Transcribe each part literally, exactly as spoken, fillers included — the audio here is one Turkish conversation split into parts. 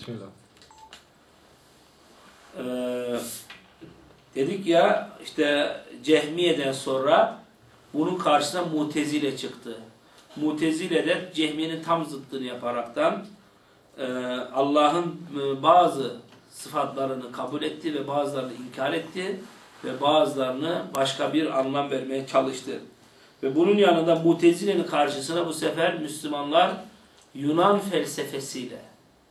Bismillah. Ee, dedik ya işte Cehmiye'den sonra bunun karşısına Mutezile çıktı. Mutezile de Cehmiye'nin tam zıttını yaparaktan e, Allah'ın e, bazı sıfatlarını kabul etti ve bazılarını inkar etti ve bazılarını başka bir anlam vermeye çalıştı. Ve bunun yanında Mutezile'nin karşısına bu sefer Müslümanlar Yunan felsefesiyle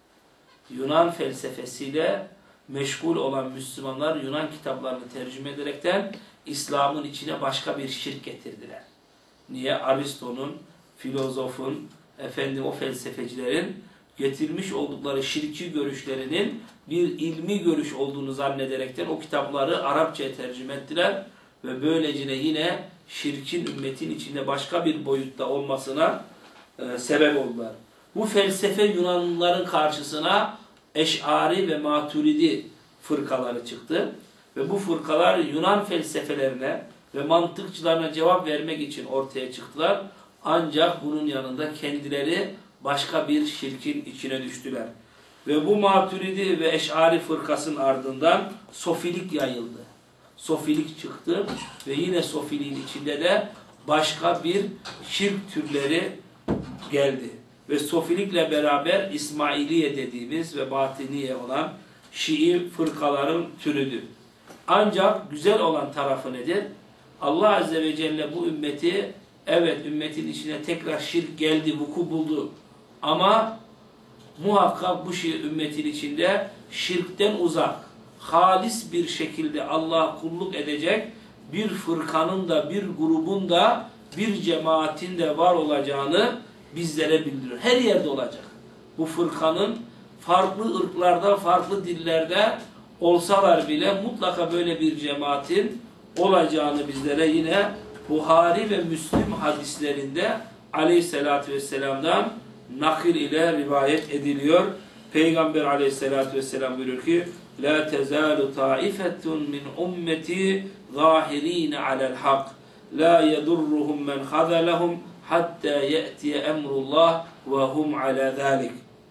Yunan felsefesiyle meşgul olan Müslümanlar Yunan kitaplarını tercüme ederekten İslam'ın içine başka bir şirk getirdiler. Niye? Aristo'nun, filozofun, efendim o felsefecilerin getirmiş oldukları şirki görüşlerinin bir ilmi görüş olduğunu zannederekten o kitapları Arapçaya tercüme ettiler ve böylece yine şirkin ümmetin içinde başka bir boyutta olmasına e, sebep oldular. Bu felsefe Yunanlıların karşısına Eş'ari ve Maturidi fırkaları çıktı. Ve bu fırkalar Yunan felsefelerine ve mantıkçılarına cevap vermek için ortaya çıktılar. Ancak bunun yanında kendileri başka bir şirkin içine düştüler. Ve bu Maturidi ve Eş'ari fırkasının ardından Sofilik yayıldı. Sofilik çıktı ve yine Sofiliğin içinde de başka bir şirk türleri geldi. Ve Sofilikle beraber İsmailiye dediğimiz ve Batiniye olan Şii fırkaların türüdür. Ancak güzel olan tarafı nedir? Allah Azze ve Celle bu ümmeti, evet ümmetin içine tekrar şirk geldi, vuku buldu. Ama muhakkak bu şi ümmetin içinde şirkten uzak, halis bir şekilde Allah'a kulluk edecek bir fırkanın da, bir grubun da, bir cemaatin de var olacağını bizlere bildiriyor. Her yerde olacak. Bu fırkanın farklı ırklarda, farklı dillerde olsalar bile mutlaka böyle bir cemaatin olacağını bizlere yine Buhari ve Müslim hadislerinde Aleyhisselatü Vesselam'dan nakil ile rivayet ediliyor. Peygamber Aleyhisselatü Vesselam buyuruyor ki La tezalu taifetun min ummeti zahirine alel hak la yedurruhum men khazalahum hatta ye'tiye emrullah ve hum ala zalik.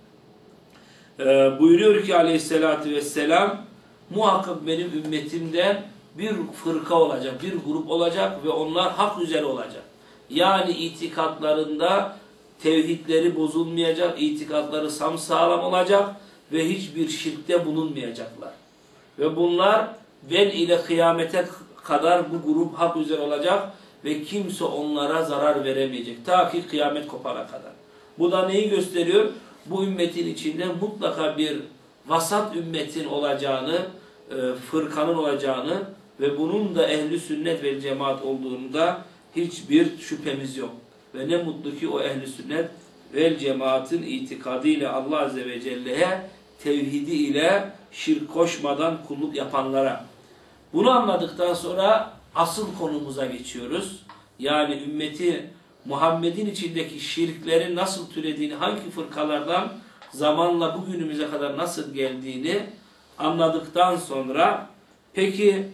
Ee, buyuruyor ki Aleyhisselatü Vesselam muhakkak benim ümmetimden bir fırka olacak, bir grup olacak ve onlar hak üzere olacak. Yani itikatlarında tevhidleri bozulmayacak, itikatları samsağlam olacak ve hiçbir şirkte bulunmayacaklar. Ve bunlar vel ile kıyamete kadar bu grup hak üzere olacak ve kimse onlara zarar veremeyecek. Ta ki kıyamet kopana kadar. Bu da neyi gösteriyor? Bu ümmetin içinde mutlaka bir vasat ümmetin olacağını, fırkanın olacağını ve bunun da ehli sünnet ve cemaat olduğunda hiçbir şüphemiz yok. Ve ne mutlu ki o ehli sünnet vel cemaatin itikadıyla Allah Azze ve Celle'ye tevhidi ile şirk koşmadan kulluk yapanlara. Bunu anladıktan sonra asıl konumuza geçiyoruz. Yani ümmeti Muhammed'in içindeki şirklerin nasıl türediğini, hangi fırkalardan zamanla bugünümüze kadar nasıl geldiğini anladıktan sonra peki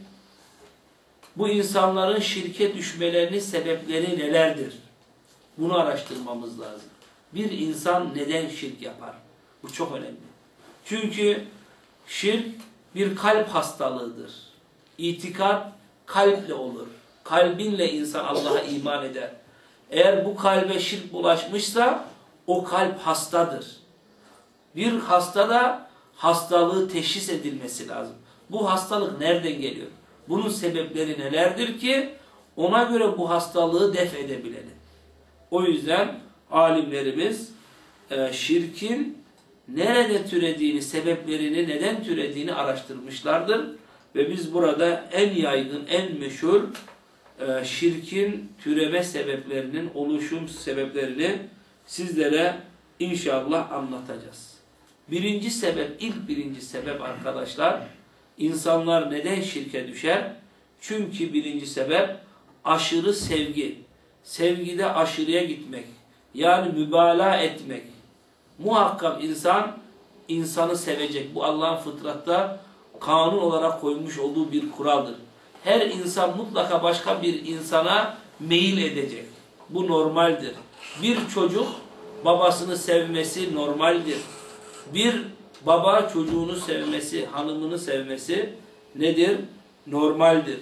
bu insanların şirke düşmelerinin sebepleri nelerdir? Bunu araştırmamız lazım. Bir insan neden şirk yapar? Bu çok önemli. Çünkü şirk bir kalp hastalığıdır. İtikat kalple olur. Kalbinle insan Allah'a iman eder. Eğer bu kalbe şirk bulaşmışsa o kalp hastadır. Bir hastada hastalığı teşhis edilmesi lazım. Bu hastalık nereden geliyor? Bunun sebepleri nelerdir ki ona göre bu hastalığı def edebilelim. O yüzden alimlerimiz e, şirkin nerede türediğini, sebeplerini, neden türediğini araştırmışlardır. Ve biz burada en yaygın, en meşhur e, şirkin türeme sebeplerinin, oluşum sebeplerini sizlere inşallah anlatacağız. Birinci sebep, ilk birinci sebep arkadaşlar, insanlar neden şirke düşer? Çünkü birinci sebep aşırı sevgi. Sevgide aşırıya gitmek. Yani mübalağa etmek. Muhakkak insan, insanı sevecek. Bu Allah'ın fıtratta kanun olarak koymuş olduğu bir kuraldır. Her insan mutlaka başka bir insana meyil edecek. Bu normaldir. Bir çocuk babasını sevmesi normaldir. Bir Baba çocuğunu sevmesi, hanımını sevmesi nedir? Normaldir.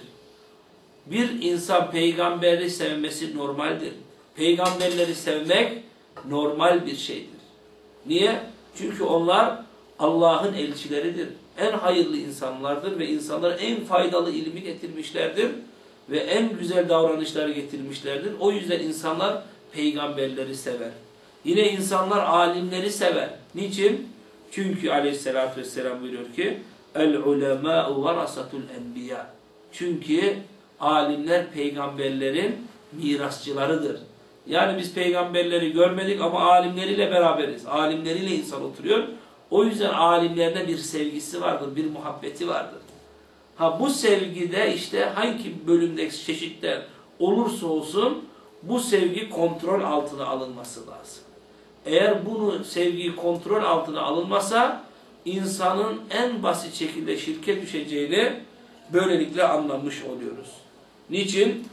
Bir insan peygamberi sevmesi normaldir. Peygamberleri sevmek normal bir şeydir. Niye? Çünkü onlar Allah'ın elçileridir. En hayırlı insanlardır ve insanlara en faydalı ilmi getirmişlerdir ve en güzel davranışları getirmişlerdir. O yüzden insanlar peygamberleri sever. Yine insanlar alimleri sever. Niçin? Çünkü aleyhissalatü vesselam buyuruyor ki el-ulemâ'u varasatul enbiya. Çünkü alimler peygamberlerin mirasçılarıdır. Yani biz peygamberleri görmedik ama alimleriyle beraberiz. Alimleriyle insan oturuyor. O yüzden alimlerine bir sevgisi vardır, bir muhabbeti vardır. Ha bu sevgide işte hangi bölümdeki çeşitler olursa olsun bu sevgi kontrol altına alınması lazım. Eğer bunu sevgiyi kontrol altına alınmasa insanın en basit şekilde şirke düşeceğini böylelikle anlamış oluyoruz. Niçin?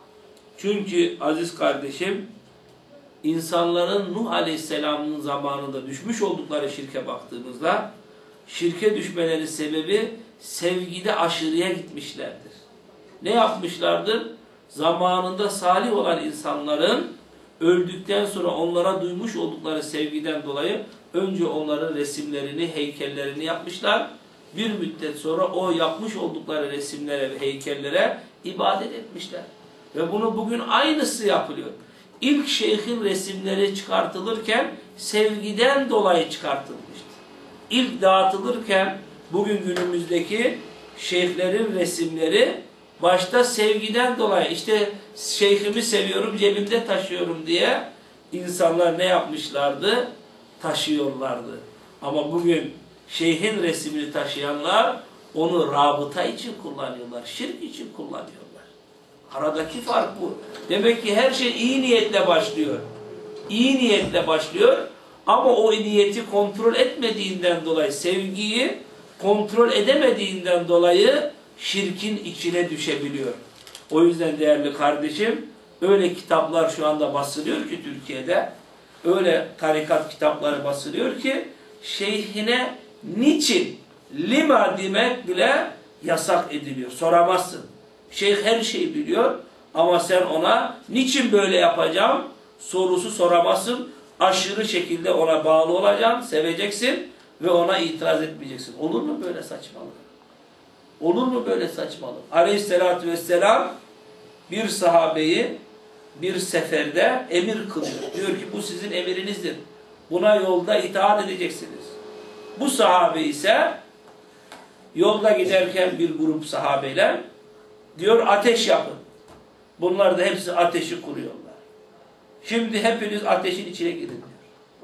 Çünkü aziz kardeşim insanların Nuh Aleyhisselam'ın zamanında düşmüş oldukları şirke baktığımızda şirke düşmelerinin sebebi sevgide aşırıya gitmişlerdir. Ne yapmışlardır? Zamanında salih olan insanların öldükten sonra onlara duymuş oldukları sevgiden dolayı önce onların resimlerini, heykellerini yapmışlar. Bir müddet sonra o yapmış oldukları resimlere ve heykellere ibadet etmişler. Ve bunu bugün aynısı yapılıyor. İlk şeyhin resimleri çıkartılırken sevgiden dolayı çıkartılmıştı. İlk dağıtılırken bugün günümüzdeki şeyhlerin resimleri başta sevgiden dolayı işte şeyhimi seviyorum cebimde taşıyorum diye insanlar ne yapmışlardı? Taşıyorlardı. Ama bugün şeyhin resmini taşıyanlar onu rabıta için kullanıyorlar. Şirk için kullanıyorlar. Aradaki fark bu. Demek ki her şey iyi niyetle başlıyor. İyi niyetle başlıyor ama o niyeti kontrol etmediğinden dolayı, sevgiyi kontrol edemediğinden dolayı şirkin içine düşebiliyor. O yüzden değerli kardeşim, öyle kitaplar şu anda basılıyor ki Türkiye'de, öyle tarikat kitapları basılıyor ki şeyhine niçin, lima demek bile yasak ediliyor. Soramazsın. Şeyh her şeyi biliyor ama sen ona niçin böyle yapacağım sorusu soramazsın. Aşırı şekilde ona bağlı olacaksın, seveceksin ve ona itiraz etmeyeceksin. Olur mu böyle saçmalık? Olur mu böyle saçmalık? Aleyhissalatü vesselam bir sahabeyi bir seferde emir kılıyor. Diyor ki bu sizin emirinizdir. Buna yolda itaat edeceksiniz. Bu sahabe ise yolda giderken bir grup sahabeyle diyor ateş yapın. Bunlar da hepsi ateşi kuruyorlar. Şimdi hepiniz ateşin içine girin diyor.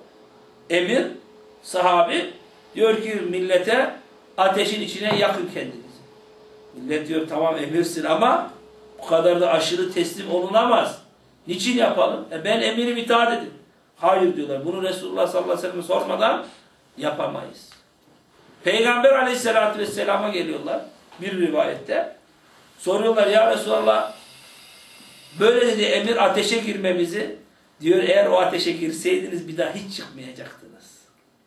Emir, sahabi diyor ki millete ateşin içine yakın kendinizi. Millet diyor tamam emirsin ama bu kadar da aşırı teslim olunamaz. Niçin yapalım? E ben emirim itaat edin. Hayır diyorlar. Bunu Resulullah sallallahu aleyhi ve sellem sormadan yapamayız. Peygamber aleyhissalatü vesselama geliyorlar bir rivayette. Soruyorlar ya Resulallah böyle dedi emir ateşe girmemizi. Diyor eğer o ateşe girseydiniz bir daha hiç çıkmayacaktınız.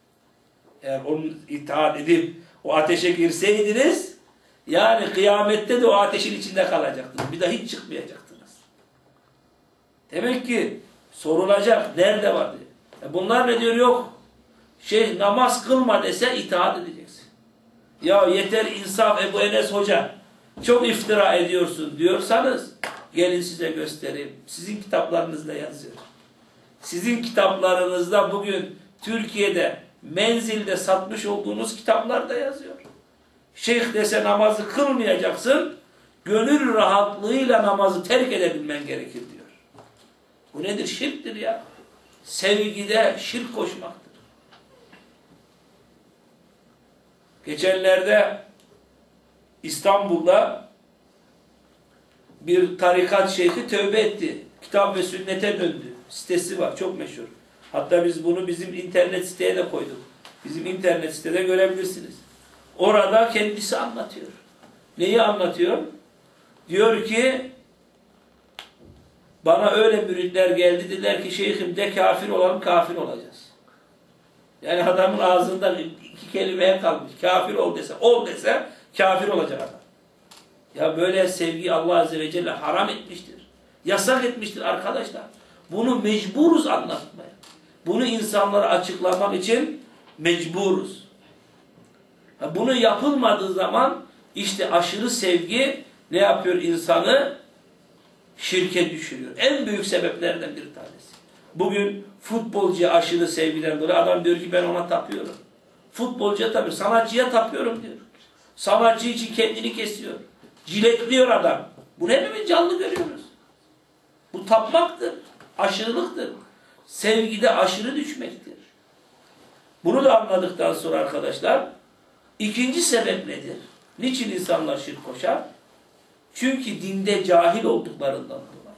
Eğer onun itaat edip o ateşe girseydiniz yani kıyamette de o ateşin içinde kalacaktınız. Bir daha hiç çıkmayacaktınız. Demek ki sorulacak nerede var diye. E bunlar ne diyor yok. Şeyh namaz kılma dese itaat edeceksin. Ya yeter insaf Ebu Enes Hoca çok iftira ediyorsun diyorsanız gelin size göstereyim. Sizin kitaplarınızda yazıyor. Sizin kitaplarınızda bugün Türkiye'de menzilde satmış olduğunuz kitaplarda yazıyor. Şeyh dese namazı kılmayacaksın, gönül rahatlığıyla namazı terk edebilmen gerekir diyor. Bu nedir? Şirktir ya. Sevgide şirk koşmaktır. Geçenlerde İstanbul'da bir tarikat şeyhi tövbe etti. Kitap ve sünnete döndü. Sitesi var. Çok meşhur. Hatta biz bunu bizim internet siteye de koyduk. Bizim internet sitede görebilirsiniz. Orada kendisi anlatıyor. Neyi anlatıyor? Diyor ki bana öyle müritler geldi dediler ki şeyhim de kafir olalım kafir olacağız. Yani adamın ağzından iki kelimeye kalmış. Kafir ol dese, ol dese kafir olacak adam. Ya böyle sevgi Allah Azze ve Celle haram etmiştir. Yasak etmiştir arkadaşlar. Bunu mecburuz anlatmaya. Bunu insanlara açıklamak için mecburuz. Bunu yapılmadığı zaman işte aşırı sevgi ne yapıyor insanı? Şirke düşürüyor. En büyük sebeplerden bir tanesi. Bugün futbolcuya aşırı sevgiden dolayı adam diyor ki ben ona tapıyorum. Futbolcuya tapıyorum, sanatçıya tapıyorum diyor. Sanatçı için kendini kesiyor. Ciletliyor adam. Bunu hepimiz canlı görüyoruz. Bu tapmaktır. Aşırılıktır. Sevgide aşırı düşmektir. Bunu da anladıktan sonra arkadaşlar ikinci sebep nedir? Niçin insanlar şirk koşar? Çünkü dinde cahil olduklarından dolayı.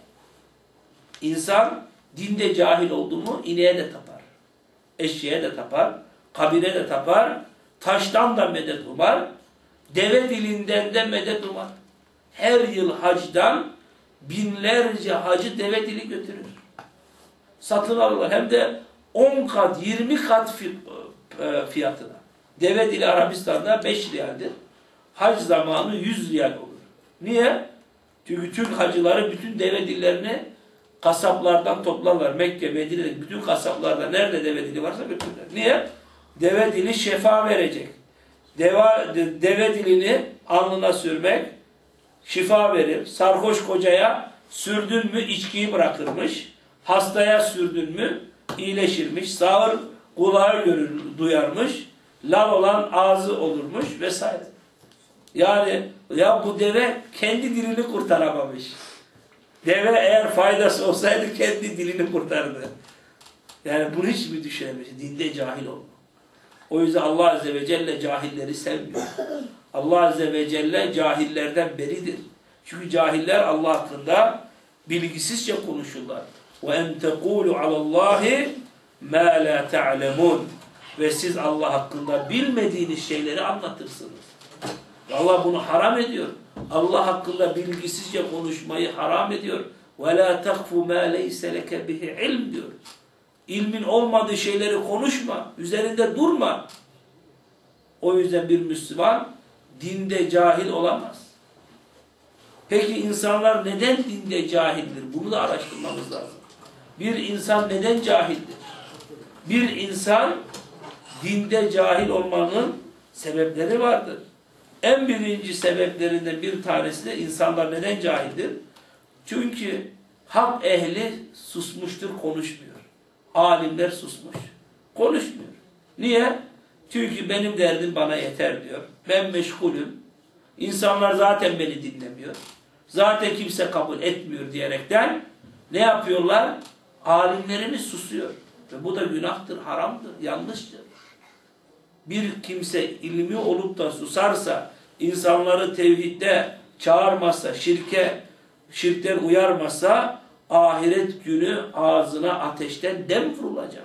İnsan dinde cahil oldu mu ineğe de tapar. Eşeğe de tapar. Kabire de tapar. Taştan da medet umar. Deve dilinden de medet umar. Her yıl hacdan binlerce hacı deve dili götürür. Satın alırlar. Hem de on kat, yirmi kat fiyatına. Deve dili Arabistan'da beş riyaldir. Hac zamanı yüz riyal olur. Niye? Çünkü Türk hacıları bütün deve dillerini kasaplardan toplarlar. Mekke, Medine'de bütün kasaplarda nerede deve dili varsa götürürler. Niye? Deve dili şifa verecek. Deva, de, deve dilini alnına sürmek şifa verir. Sarhoş kocaya sürdün mü içkiyi bırakırmış. Hastaya sürdün mü iyileşirmiş. Sağır kulağı görür, duyarmış. Lal olan ağzı olurmuş vesaire. Yani ya bu deve kendi dilini kurtaramamış. Deve eğer faydası olsaydı kendi dilini kurtardı. Yani bunu hiç mi düşünememiş? Dinde cahil olma. O yüzden Allah Azze ve Celle cahilleri sevmiyor. Allah Azze ve Celle cahillerden beridir. Çünkü cahiller Allah hakkında bilgisizce konuşurlar. وَاَنْ تَقُولُ عَلَى اللّٰهِ مَا لَا تَعْلَمُونَ Ve siz Allah hakkında bilmediğiniz şeyleri anlatırsınız. Allah bunu haram ediyor. Allah hakkında bilgisizce konuşmayı haram ediyor. وَلَا تَخْفُ مَا لَيْسَ لَكَ بِهِ ilm diyor. İlmin olmadığı şeyleri konuşma. Üzerinde durma. O yüzden bir Müslüman dinde cahil olamaz. Peki insanlar neden dinde cahildir? Bunu da araştırmamız lazım. Bir insan neden cahildir? Bir insan dinde cahil olmanın sebepleri vardır. En birinci sebeplerinden bir tanesi de insanlar neden cahildir? Çünkü hak ehli susmuştur, konuşmuyor. Alimler susmuş. Konuşmuyor. Niye? Çünkü benim derdim bana yeter diyor. Ben meşgulüm. İnsanlar zaten beni dinlemiyor. Zaten kimse kabul etmiyor diyerekten ne yapıyorlar? Alimlerimiz susuyor. Ve bu da günahtır, haramdır, yanlıştır. Bir kimse ilmi olup da susarsa, insanları tevhidde çağırmazsa, şirke, şirkten uyarmazsa, ahiret günü ağzına ateşten dem vurulacak.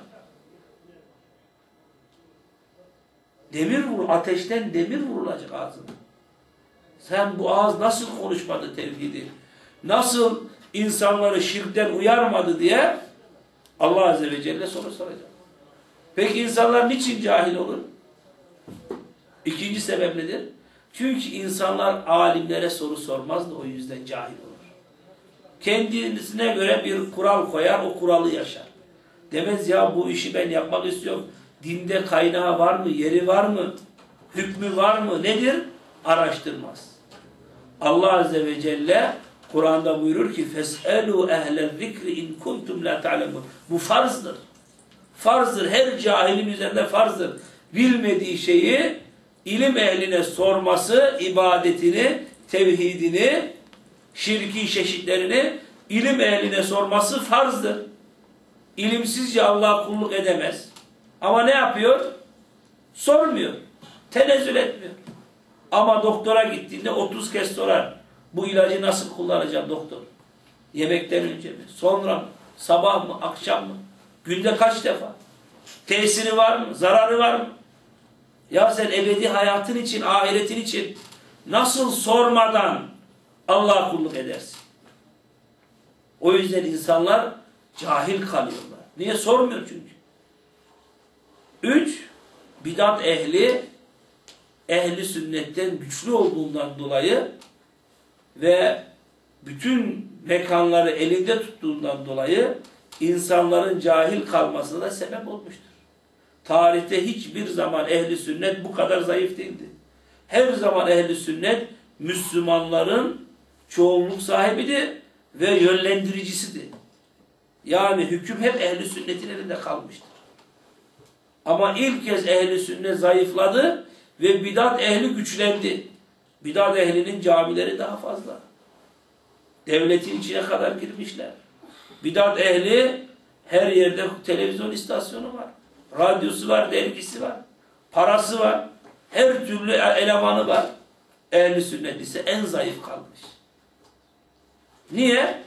Demir vur, ateşten demir vurulacak ağzına. Sen bu ağız nasıl konuşmadı tevhidi? Nasıl insanları şirkten uyarmadı diye Allah Azze ve Celle soru soracak. Peki insanlar niçin cahil olur? İkinci sebep nedir? Çünkü insanlar alimlere soru sormaz da o yüzden cahil olur. Kendisine göre bir kural koyar, o kuralı yaşar. Demez ya bu işi ben yapmak istiyorum. Dinde kaynağı var mı, yeri var mı, hükmü var mı, nedir? Araştırmaz. Allah Azze ve Celle Kur'an'da buyurur ki فَاسْأَلُوا اَهْلَ الذِّكْرِ اِنْ كُنْتُمْ لَا تَعْلَمُونَ Bu farzdır. Farzdır. Her cahilin üzerinde farzdır. Bilmediği şeyi ilim ehline sorması, ibadetini, tevhidini, şirki çeşitlerini ilim ehline sorması farzdır. İlimsizce Allah'a kulluk edemez. Ama ne yapıyor? Sormuyor. Tenezzül etmiyor. Ama doktora gittiğinde otuz kez sorar. Bu ilacı nasıl kullanacağım doktor? Yemekten önce mi? Sonra mı? Sabah mı? Akşam mı? Günde kaç defa? Tesiri var mı? Zararı var mı? Ya sen ebedi hayatın için, ahiretin için nasıl sormadan Allah'a kulluk edersin? O yüzden insanlar cahil kalıyorlar. Niye? Sormuyor çünkü. Üç, bidat ehli, ehli sünnetten güçlü olduğundan dolayı ve bütün mekanları elinde tuttuğundan dolayı insanların cahil kalmasına da sebep olmuştur. Tarihte hiçbir zaman ehli sünnet bu kadar zayıf değildi. Her zaman ehli sünnet Müslümanların çoğunluk sahibidir ve yönlendiricisidir. Yani hüküm hep ehli sünnetin elinde kalmıştır. Ama ilk kez ehli sünnet zayıfladı ve bidat ehli güçlendi. Bidat ehlinin camileri daha fazla. Devletin içine kadar girmişler. Bidat ehli her yerde televizyon istasyonu var. Radyosu var, dergisi var. Parası var. Her türlü elemanı var. Ehli sünnet ise en zayıf kalmış. Niye?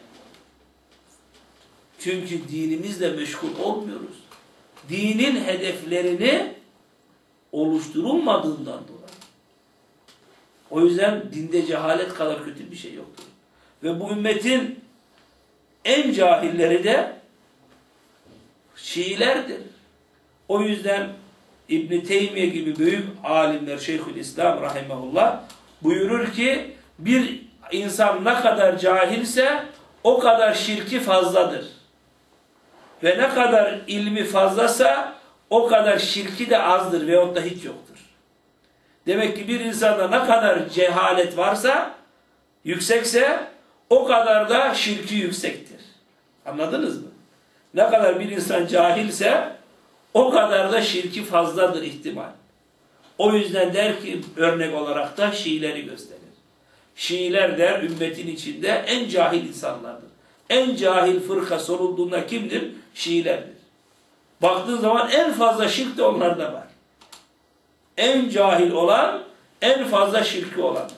Çünkü dinimizle meşgul olmuyoruz. Dinin hedeflerini oluşturulmadığından dolayı. O yüzden dinde cehalet kadar kötü bir şey yoktur. Ve bu ümmetin en cahilleri de Şiilerdir. O yüzden İbn Teymiye gibi büyük alimler, Şeyhülislam rahimehullah buyurur ki bir insan ne kadar cahilse o kadar şirki fazladır. Ve ne kadar ilmi fazlasa o kadar şirki de azdır veyahut da hiç yoktur. Demek ki bir insanda ne kadar cehalet varsa, yüksekse o kadar da şirki yüksektir. Anladınız mı? Ne kadar bir insan cahilse o kadar da şirki fazladır ihtimal. O yüzden der ki örnek olarak da Şiileri gösterir. Şiiler der ümmetin içinde en cahil insanlardır. En cahil fırka sorulduğunda kimdir? Şiilerdir. Baktığın zaman en fazla şirk de onlarda var. En cahil olan en fazla şirki olandır.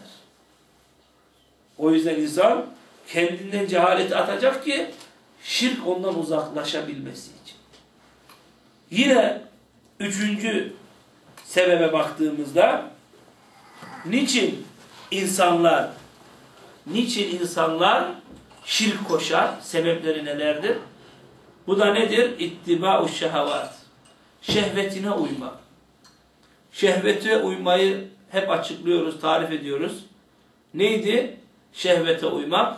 O yüzden insan kendinden cehaleti atacak ki şirk ondan uzaklaşabilmesi için. Yine üçüncü sebebe baktığımızda niçin insanlar niçin insanlar şirk koşar? Sebepleri nelerdir? Bu da nedir? İttibâ'u şehavat. Şehvetine uymak. Şehvete uymayı hep açıklıyoruz, tarif ediyoruz. Neydi? Şehvete uymak,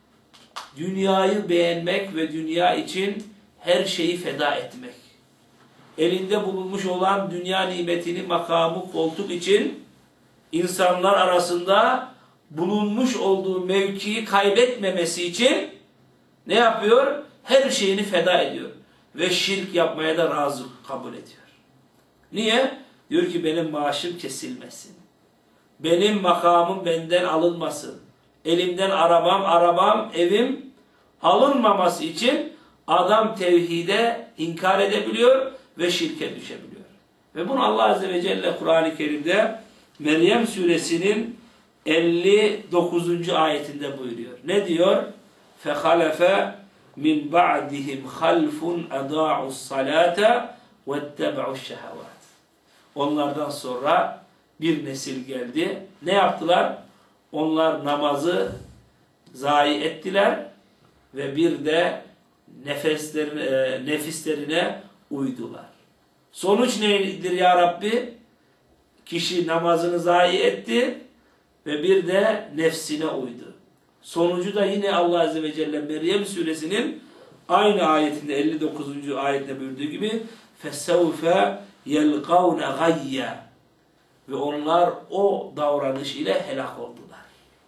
dünyayı beğenmek ve dünya için her şeyi feda etmek. Elinde bulunmuş olan dünya nimetini, makamı, koltuk için insanlar arasında bulunmuş olduğu mevkiyi kaybetmemesi için ne yapıyor? Her şeyini feda ediyor. Ve şirk yapmaya da razı kabul ediyor. Niye? Diyor ki benim maaşım kesilmesin. Benim makamım benden alınmasın. Elimden arabam, arabam, evim alınmaması için adam tevhide inkar edebiliyor ve şirke düşebiliyor. Ve bunu Allah Azze ve Celle Kur'an-ı Kerim'de Meryem suresinin elli dokuzuncu ayetinde buyuruyor. Ne diyor? فَخَلَفَ مِنْ بَعْدِهِمْ خَلْفٌ اَضَاعُوا الصَّلَاةَ وَاتَّبَعُوا الشَّهَوَاتِ. Onlardan sonra bir nesil geldi. Ne yaptılar? Onlar namazı zayi ettiler ve bir de nefeslerine, nefislerine uydular. Sonuç nedir ya Rabbi? Kişi namazını zayi etti ve bir de nefsine uydu. Sonucu da yine Allah Azze ve Celle Meryem suresinin aynı ayetinde elli dokuzuncu ayette buyurduğu gibi فَسَوْفَ يَلْقَوْنَ غَيَّ ve onlar o davranış ile helak oldular.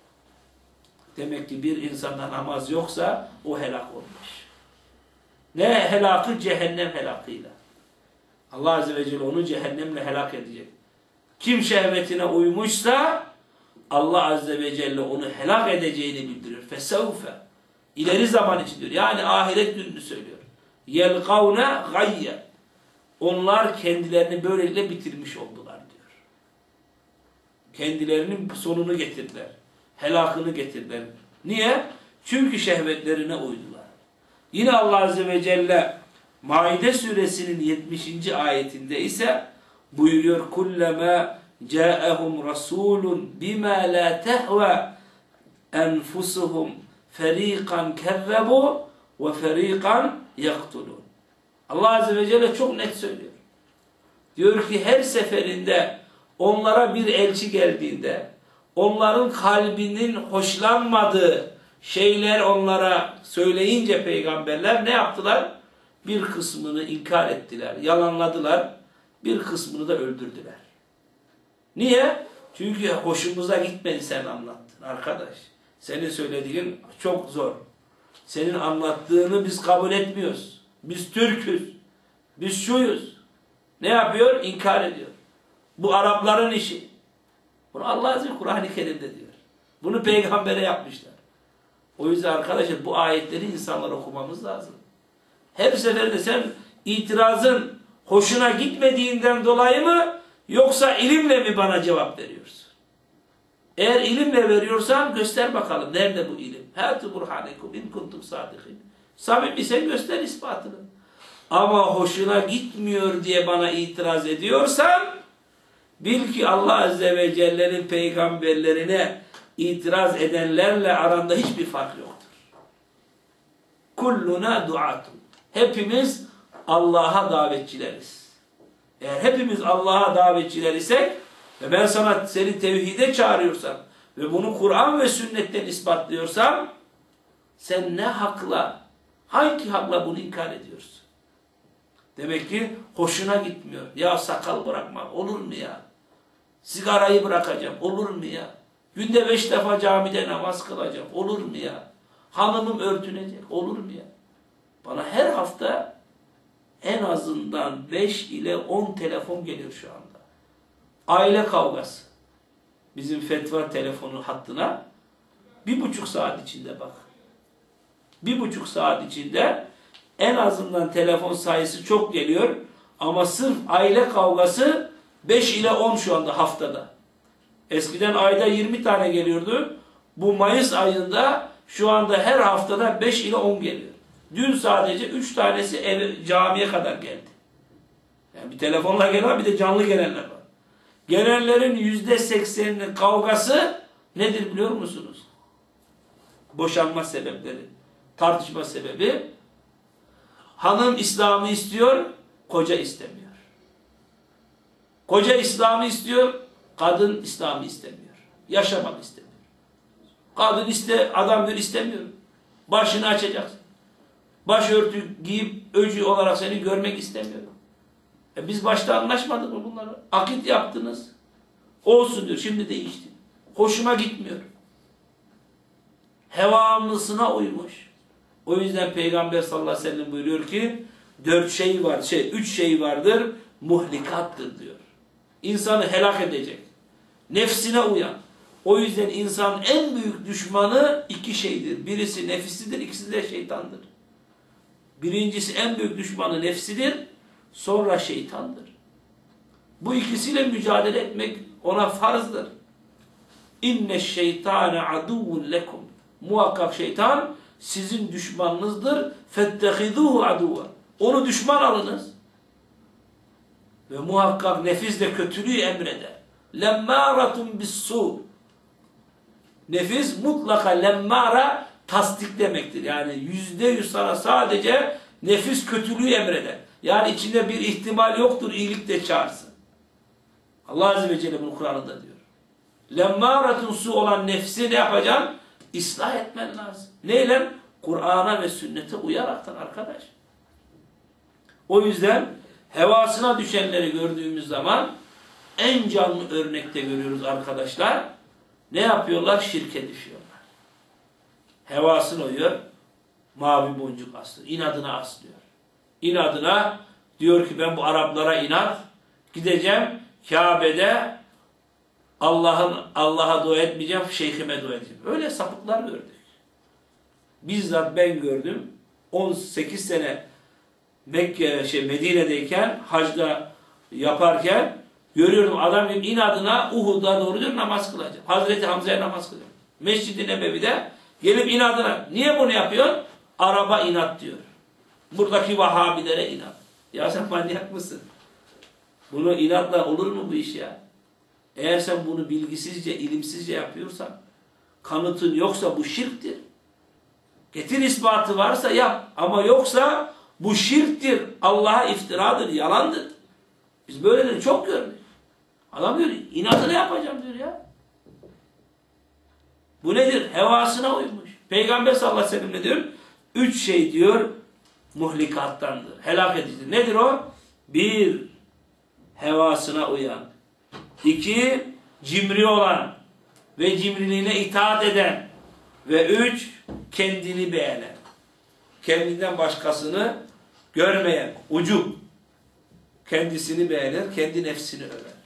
Demek ki bir insanda namaz yoksa o helak olmuş. Ne helakı? Cehennem helakıyla. Allah Azze ve Celle onu cehennemle helak edecek. Kim şehvetine uymuşsa Allah Azze ve Celle onu helak edeceğini bildiriyor. Fesevfe. İleri zaman için diyor. Yani ahiret gününü söylüyor. Yelkavne gayye. Onlar kendilerini böylelikle bitirmiş oldular diyor. Kendilerinin sonunu getirdiler. Helakını getirdiler. Niye? Çünkü şehvetlerine uydular. Yine Allah Azze ve Celle Maide suresinin yetmişinci ayetinde ise buyuruyor kullama ca'ahum rasulun bima la tahwa enfusuhum feriqan kezzebu ve feriqan yaktulun. Allah Azze ve Celle çok net söylüyor. Diyor ki her seferinde onlara bir elçi geldiğinde onların kalbinin hoşlanmadığı şeyler onlara söyleyince peygamberler ne yaptılar? Bir kısmını inkar ettiler, yalanladılar, bir kısmını da öldürdüler. Niye? Çünkü hoşumuza gitmedi sen anlattın arkadaş. Senin söylediğin çok zor. Senin anlattığını biz kabul etmiyoruz. Biz Türk'üz. Biz şuyuz. Ne yapıyor? İnkar ediyor. Bu Arapların işi. Bunu Allah Azze Kur'an-ı Kerim'de diyor. Bunu peygambere yapmışlar. O yüzden arkadaşlar bu ayetleri insanlar okumamız lazım. Her seferinde sen itirazın hoşuna gitmediğinden dolayı mı yoksa ilimle mi bana cevap veriyorsun? Eğer ilimle veriyorsan göster bakalım. Nerede bu ilim? Hâtu burhanekum in kuntum sâdikin. Samimi ise göster ispatını. Ama hoşuna gitmiyor diye bana itiraz ediyorsan bil ki Allah Azze ve Celle'nin peygamberlerine itiraz edenlerle aranda hiçbir fark yoktur. Kulluna duatun. Hepimiz Allah'a davetçileriz. Eğer hepimiz Allah'a davetçiler isek ve ben sana seni tevhide çağırıyorsam ve bunu Kur'an ve sünnetten ispatlıyorsam sen ne hakla, hangi hakla bunu inkar ediyorsun? Demek ki hoşuna gitmiyor. Ya sakal bırakma olur mu ya? Sigarayı bırakacağım olur mu ya? Günde beş defa camide namaz kılacağım olur mu ya? Hanımım örtünecek olur mu ya? Bana her hafta en azından beş ile on telefon geliyor şu anda. Aile kavgası. Bizim fetva telefonu hattına bir buçuk saat içinde bak. Bir buçuk saat içinde en azından telefon sayısı çok geliyor. Ama sırf aile kavgası beş ile on şu anda haftada. Eskiden ayda yirmi tane geliyordu. Bu Mayıs ayında şu anda her haftada beş ile on geliyor. Dün sadece üç tanesi ev, camiye kadar geldi. Yani bir telefonla gelen bir de canlı gelenler var. Gelenlerin yüzde sekseninin kavgası nedir biliyor musunuz? Boşanma sebepleri, tartışma sebebi. Hanım İslam'ı istiyor, koca istemiyor. Koca İslam'ı istiyor, kadın İslam'ı istemiyor. Yaşamak istemiyor. Kadın iste, adam diyor istemiyorum. Başını açacaksın. Başörtü giyip öcü olarak seni görmek istemiyorum. E biz başta anlaşmadık mı bunları? Akit yaptınız. Olsun diyor, şimdi değişti. Hoşuma gitmiyor. Hevamlısına uymuş. O yüzden Peygamber sallallahu aleyhi ve sellem buyuruyor ki dört şey var, şey, üç şey vardır, muhlikattır diyor. İnsanı helak edecek. Nefsine uyan. O yüzden insanın en büyük düşmanı iki şeydir. Birisi nefsidir, ikisi de şeytandır. Birincisi en büyük düşmanı nefsidir, sonra şeytandır. Bu ikisiyle mücadele etmek ona farzdır. İnne şeytane aduvun lekum. Muhakkak şeytan sizin düşmanınızdır. Fettehiduhu aduva. Onu düşman alınız. Ve muhakkak nefis de kötülüğü emreder. Lemmâratun bis-sû. Nefis mutlaka lemmâra tasdik demektir. Yani yüzde yüz sana sadece nefis kötülüğü emreder. Yani içinde bir ihtimal yoktur iyilik de çağırsın. Allah Azze ve Celle bunu Kur'an'ında diyor. Lemmâratun su olan nefsi ne yapacaksın? İslah etmen lazım. Neyle? Kur'an'a ve sünnete uyaraktan arkadaş. O yüzden hevasına düşenleri gördüğümüz zaman en canlı örnekte görüyoruz arkadaşlar. Ne yapıyorlar? Şirke düşüyorlar. Hevasına uyuyor. Mavi boncuk aslıyor. İnadına aslıyor. İnadına diyor ki ben bu Araplara inat gideceğim Kabe'de Allah'ın Allah'a dua etmeyeceğim, şeyhime dua edeceğim. Öyle sapıklar gördük. Bizzat ben gördüm. on sekiz sene Mekke, şey, Medine'deyken, hacda yaparken görüyorum adam gibi inadına Uhud'a doğru diyor namaz kılacağım. Hazreti Hamza'ya namaz kılacağım. Mescid-i Nebevi'de gelip inadına. Niye bunu yapıyor? Araba inat diyor. Buradaki Vahabilere inat. Ya sen manyak mısın? Bunu inatla olur mu bu iş ya? Eğer sen bunu bilgisizce, ilimsizce yapıyorsan, kanıtın yoksa bu şirktir. Getir ispatı varsa yap. Ama yoksa bu şirktir. Allah'a iftiradır, yalandır. Biz böyleleri çok gördük. Adam diyor inadına yapacağım diyor ya. Bu nedir? Hevasına uymuş. Peygamber sallallahu aleyhi ve sellem ne diyor? Üç şey diyor muhlikattandır. Helak edicidir. Nedir o? Bir, hevasına uyan. İki, cimri olan ve cimriliğine itaat eden. Ve üç, kendini beğenen. Kendinden başkasını görmeyen, ucub. Kendisini beğenir, kendi nefsini över.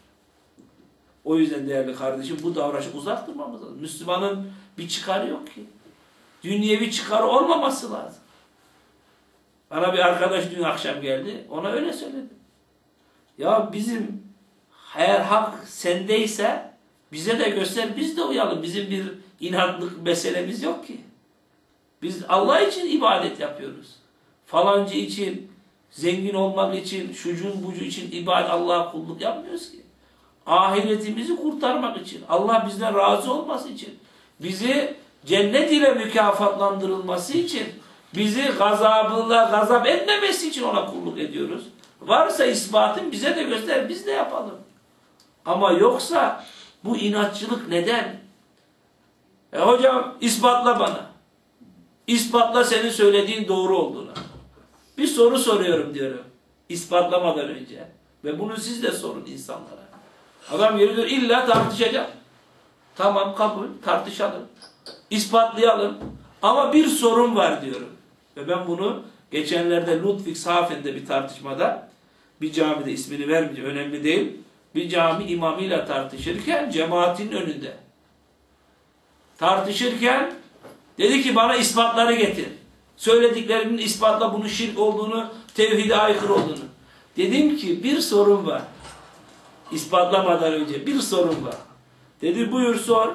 O yüzden değerli kardeşim bu davranışı uzak durmamız lazım. Müslümanın bir çıkarı yok ki. Dünyevi çıkarı olmaması lazım. Bana bir arkadaş dün akşam geldi. Ona öyle söyledim. Ya bizim eğer hak sendeyse bize de göster, biz de uyalım. Bizim bir inatlık meselemiz yok ki. Biz Allah için ibadet yapıyoruz. Falancı için, zengin olmak için, şucun bucu için ibadet, Allah'a kulluk yapmıyoruz ki. Ahiretimizi kurtarmak için, Allah bizden razı olması için, bizi cennet ile mükafatlandırılması için, bizi gazabıyla gazap etmemesi için ona kulluk ediyoruz. Varsa ispatın bize de göster, biz de yapalım. Ama yoksa bu inatçılık neden? E hocam ispatla bana. İspatla senin söylediğin doğru olduğunu. Bir soru soruyorum diyorum. İspatlamadan önce. Ve bunu siz de sorun insanlara. Adam geliyor illa tartışacak. Tamam kabul, tartışalım. İspatlayalım. Ama bir sorun var diyorum. Ve ben bunu geçenlerde Ludwigshafen'de bir tartışmada, bir camide, ismini vermeyeceğim, önemli değil, bir cami imamıyla tartışırken cemaatin önünde tartışırken dedi ki bana ispatları getir. Söylediklerimin ispatla bunun şirk olduğunu, tevhide aykırı olduğunu. Dedim ki bir sorun var. İspatlamadan önce bir sorun var. Dedi buyur sor.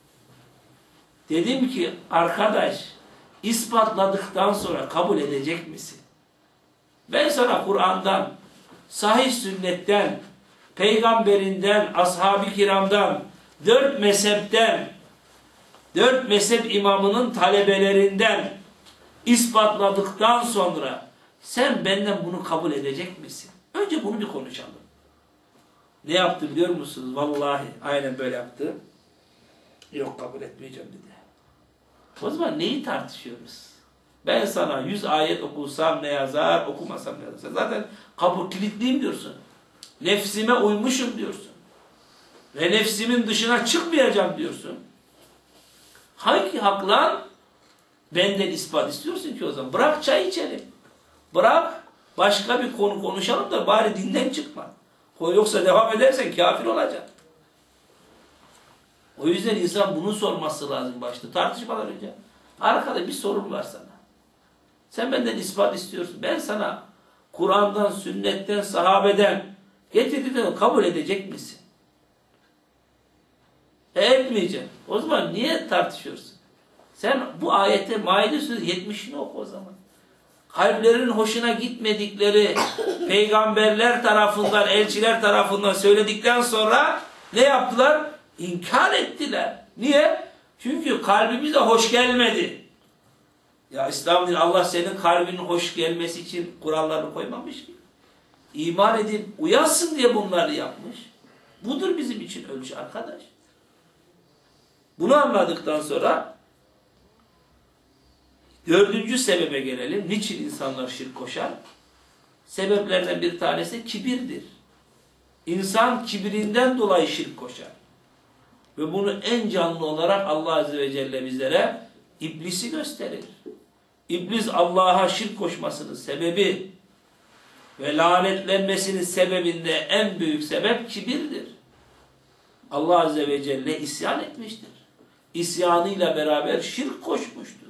Dedim ki arkadaş ispatladıktan sonra kabul edecek misin? Ben sana Kur'an'dan, sahih sünnetten, peygamberinden, ashab-ı kiramdan, dört mezhepten, dört mezhep imamının talebelerinden ispatladıktan sonra sen benden bunu kabul edecek misin? Önce bunu bir konuşalım. Ne yaptı biliyor musunuz? Vallahi aynen böyle yaptı. Yok kabul etmeyeceğim dedi. O zaman neyi tartışıyoruz? Ben sana yüz ayet okusam ne yazar, okumasam ne yazar. Zaten kabul kilitliyim diyorsun. Nefsime uymuşum diyorsun. Ve nefsimin dışına çıkmayacağım diyorsun. Hangi hakla benden ispat istiyorsun ki o zaman? Bırak çay içelim. Bırak başka bir konu konuşalım da bari dinden çıkma. Yoksa devam edersen kafir olacaksın. O yüzden insan bunu sorması lazım başta. Tartışmadan önce. Arkada bir sorun var sana. Sen benden ispat istiyorsun. Ben sana Kur'an'dan, sünnetten, sahabeden getirdiğini kabul edecek misin? E etmeyeceğim. O zaman niye tartışıyorsun? Sen bu ayette Maide Suresi yetmişini oku o zaman. Kalplerin hoşuna gitmedikleri peygamberler tarafından, elçiler tarafından söyledikten sonra ne yaptılar? İnkar ettiler. Niye? Çünkü kalbimize hoş gelmedi. Ya İslam din Allah senin kalbinin hoş gelmesi için kurallarını koymamış ki. İman edip uyasın diye bunları yapmış. Budur bizim için ölçü arkadaş. Bunu anladıktan sonra dördüncü sebebe gelelim. Niçin insanlar şirk koşar? Sebeplerden bir tanesi kibirdir. İnsan kibirinden dolayı şirk koşar. Ve bunu en canlı olarak Allah Azze ve Celle bizlere iblisi gösterir. İblis Allah'a şirk koşmasının sebebi ve lanetlenmesinin sebebinde en büyük sebep kibirdir. Allah Azze ve Celle isyan etmiştir. İsyanıyla beraber şirk koşmuştur.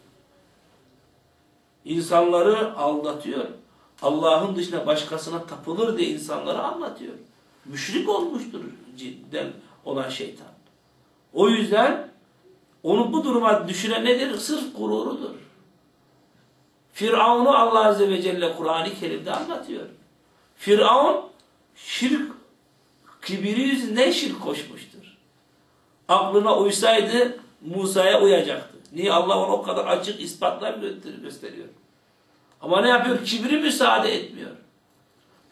İnsanları aldatıyor. Allah'ın dışında başkasına tapılır diye insanları anlatıyor. Müşrik olmuştur cidden olan şeytan. O yüzden onu bu duruma düşüren nedir? Sırf gururudur. Firavun'u Allah Azze ve Celle Kur'an-ı Kerim'de anlatıyor. Firavun şirk, kibiri yüzünden şirk koşmuştur. Aklına uysaydı Musa'ya uyacaktı. Niye? Allah ona o kadar açık ispatlar gösteriyor. Ama ne yapıyor? Kibri müsaade etmiyor.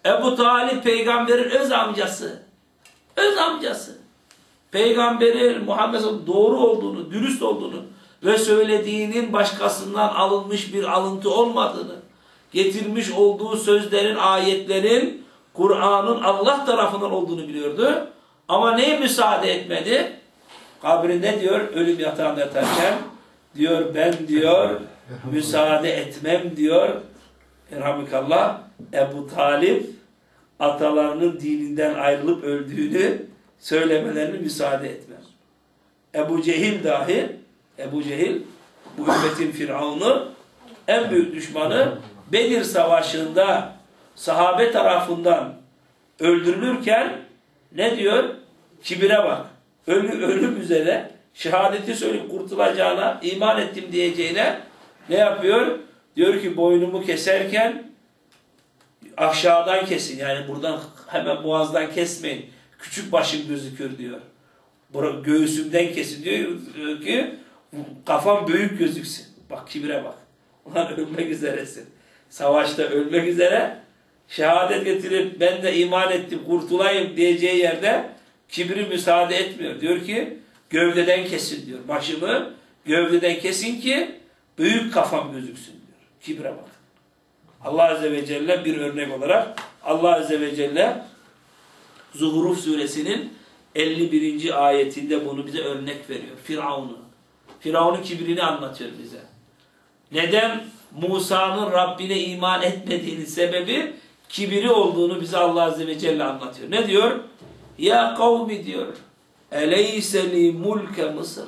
Ebu Talip peygamberin öz amcası. Öz amcası. Peygamberin Muhammed'in doğru olduğunu, dürüst olduğunu ve söylediğinin başkasından alınmış bir alıntı olmadığını, getirmiş olduğu sözlerin, ayetlerin Kur'an'ın Allah tarafından olduğunu biliyordu. Ama neye müsaade etmedi? Kabrinde diyor, ölüm yatağında yatarken diyor, ben diyor müsaade etmem diyor. Elhamdülillah, Ebu Talip atalarının dininden ayrılıp öldüğünü söylemelerini müsaade etmez. Ebu Cehil dahi, Ebu Cehil bu ümmetin firavunu, en büyük düşmanı, Bedir Savaşı'nda sahabe tarafından öldürülürken ne diyor? Kibire bak. Ölü, ölüm üzere şehadeti söyleyip kurtulacağına, iman ettim diyeceğine ne yapıyor? Diyor ki boynumu keserken aşağıdan kesin. Yani buradan hemen boğazdan kesmeyin. Küçük başım gözükür diyor. Göğsümden kesin diyor ki kafam büyük gözüksün. Bak kibire bak. Ulan ölmek üzeresin. Savaşta ölmek üzere şehadet getirip ben de iman ettim kurtulayım diyeceği yerde kibri müsaade etmiyor. Diyor ki gövdeden kesin diyor. Başımı gövdeden kesin ki büyük kafam gözüksün diyor. Kibre bak. Allah Azze ve Celle bir örnek olarak Allah Azze ve Celle Zuhruf suresinin elli birinci ayetinde bunu bize örnek veriyor. Firavun'u. Firavun'un kibrini anlatıyor bize. Neden Musa'nın Rabbine iman etmediğinin sebebi kibiri olduğunu bize Allah Azze ve Celle anlatıyor. Ne diyor? Ya kavmi diyor. Eleyse li mulke Mısır.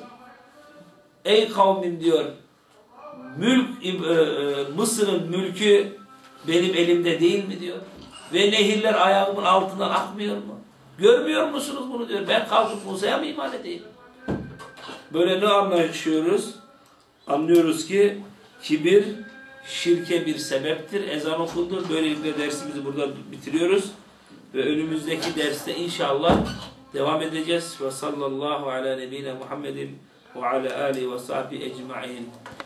Ey kavmim diyor. Mülk, Mısır'ın mülkü benim elimde değil mi diyor. Ve nehirler ayağımın altından akmıyor mu? Görmüyor musunuz bunu diyor. Ben kalkıp Musa'ya mı iman edeyim? Böyle ne anlaşıyoruz? Anlıyoruz ki kibir şirke bir sebeptir. Ezan okundu. Böylelikle dersimizi burada bitiriyoruz. Ve önümüzdeki derste inşallah devam edeceğiz. Ve sallallahu ala nebine Muhammedin ve ala alihi ve sahbihi ecma'in.